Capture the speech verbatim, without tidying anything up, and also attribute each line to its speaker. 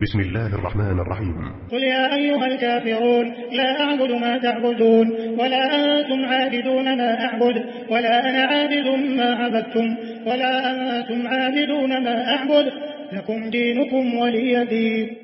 Speaker 1: بسم الله الرحمن الرحيم.
Speaker 2: قل يا أيها الكافرون لا أعبد ما تعبدون ولا أنتم عابدون ما أعبد ولا أنا عابد ما عبدتم ولا أنتم عابدون ما أعبد لكم دينكم ولي دين.